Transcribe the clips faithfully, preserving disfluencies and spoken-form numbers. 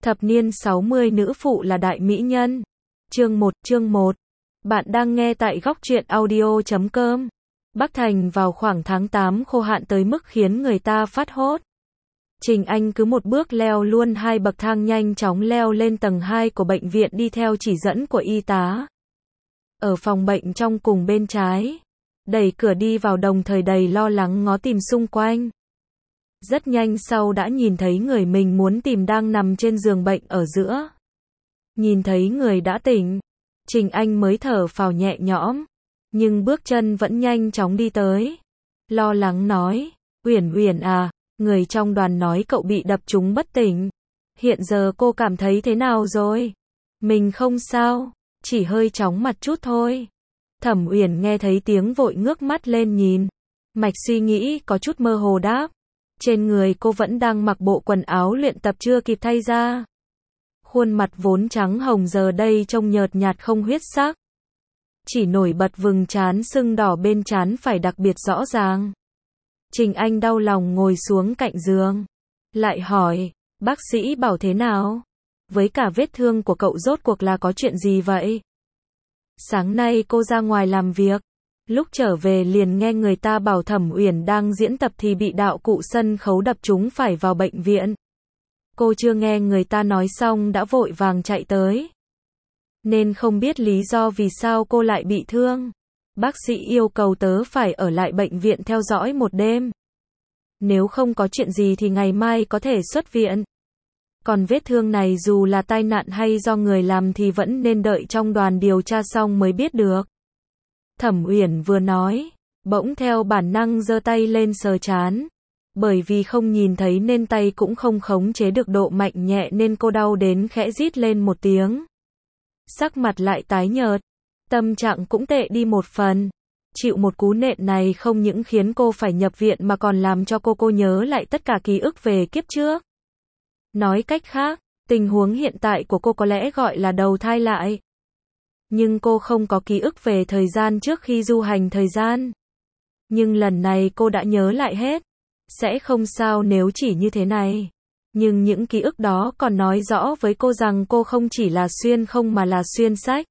Thập niên sáu mươi nữ phụ là đại mỹ nhân. Chương một, chương một. Bạn đang nghe tại góc truyện audio chấm com. Bắc Thành vào khoảng tháng tám khô hạn tới mức khiến người ta phát hốt. Trình Anh cứ một bước leo luôn hai bậc thang, nhanh chóng leo lên tầng hai của bệnh viện đi theo chỉ dẫn của y tá. Ở phòng bệnh trong cùng bên trái, đẩy cửa đi vào, đồng thời đầy lo lắng ngó tìm xung quanh. Rất nhanh sau đã nhìn thấy người mình muốn tìm đang nằm trên giường bệnh ở giữa. Nhìn thấy người đã tỉnh, Trình Anh mới thở phào nhẹ nhõm, nhưng bước chân vẫn nhanh chóng đi tới. Lo lắng nói, Uyển Uyển à, người trong đoàn nói cậu bị đập trúng bất tỉnh. Hiện giờ cô cảm thấy thế nào rồi? Mình không sao, chỉ hơi chóng mặt chút thôi. Thẩm Uyển nghe thấy tiếng vội ngước mắt lên nhìn. Mạch suy nghĩ có chút mơ hồ đáp. Trên người cô vẫn đang mặc bộ quần áo luyện tập chưa kịp thay ra. Khuôn mặt vốn trắng hồng giờ đây trông nhợt nhạt không huyết sắc. Chỉ nổi bật vầng trán sưng đỏ bên trán phải đặc biệt rõ ràng. Trình Anh đau lòng ngồi xuống cạnh giường. Lại hỏi, bác sĩ bảo thế nào? Với cả vết thương của cậu rốt cuộc là có chuyện gì vậy? Sáng nay cô ra ngoài làm việc. Lúc trở về liền nghe người ta bảo Thẩm Uyển đang diễn tập thì bị đạo cụ sân khấu đập trúng phải vào bệnh viện. Cô chưa nghe người ta nói xong đã vội vàng chạy tới. Nên không biết lý do vì sao cô lại bị thương. Bác sĩ yêu cầu tớ phải ở lại bệnh viện theo dõi một đêm. Nếu không có chuyện gì thì ngày mai có thể xuất viện. Còn vết thương này dù là tai nạn hay do người làm thì vẫn nên đợi trong đoàn điều tra xong mới biết được. Thẩm Uyển vừa nói, bỗng theo bản năng giơ tay lên sờ trán. Bởi vì không nhìn thấy nên tay cũng không khống chế được độ mạnh nhẹ nên cô đau đến khẽ rít lên một tiếng. Sắc mặt lại tái nhợt, tâm trạng cũng tệ đi một phần. Chịu một cú nện này không những khiến cô phải nhập viện mà còn làm cho cô cô nhớ lại tất cả ký ức về kiếp trước. Nói cách khác, tình huống hiện tại của cô có lẽ gọi là đầu thai lại. Nhưng cô không có ký ức về thời gian trước khi du hành thời gian. Nhưng lần này cô đã nhớ lại hết. Sẽ không sao nếu chỉ như thế này. Nhưng những ký ức đó còn nói rõ với cô rằng cô không chỉ là xuyên không mà là xuyên sách.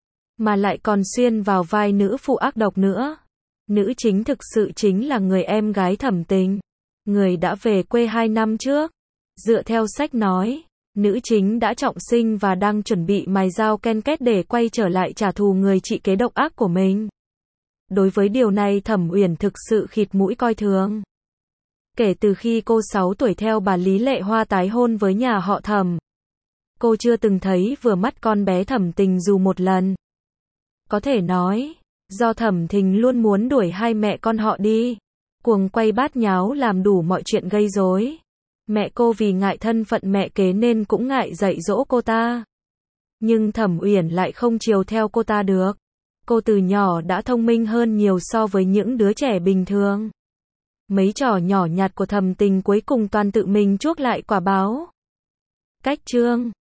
Mà lại còn xuyên vào vai nữ phụ ác độc nữa. Nữ chính thực sự chính là người em gái Thẩm Tình. Người đã về quê hai năm trước. Dựa theo sách nói, nữ chính đã trọng sinh và đang chuẩn bị mài dao ken két để quay trở lại trả thù người chị kế độc ác của mình. Đối với điều này Thẩm Uyển thực sự khịt mũi coi thường. Kể từ khi cô sáu tuổi theo bà Lý Lệ Hoa tái hôn với nhà họ Thẩm, cô chưa từng thấy vừa mắt con bé Thẩm Tình dù một lần. Có thể nói, do Thẩm Tình luôn muốn đuổi hai mẹ con họ đi, cuồng quay bát nháo làm đủ mọi chuyện gây rối. Mẹ cô vì ngại thân phận mẹ kế nên cũng ngại dạy dỗ cô ta. Nhưng Thẩm Uyển lại không chiều theo cô ta được. Cô từ nhỏ đã thông minh hơn nhiều so với những đứa trẻ bình thường. Mấy trò nhỏ nhặt của Thẩm Tình cuối cùng toàn tự mình chuốc lại quả báo. Cách chương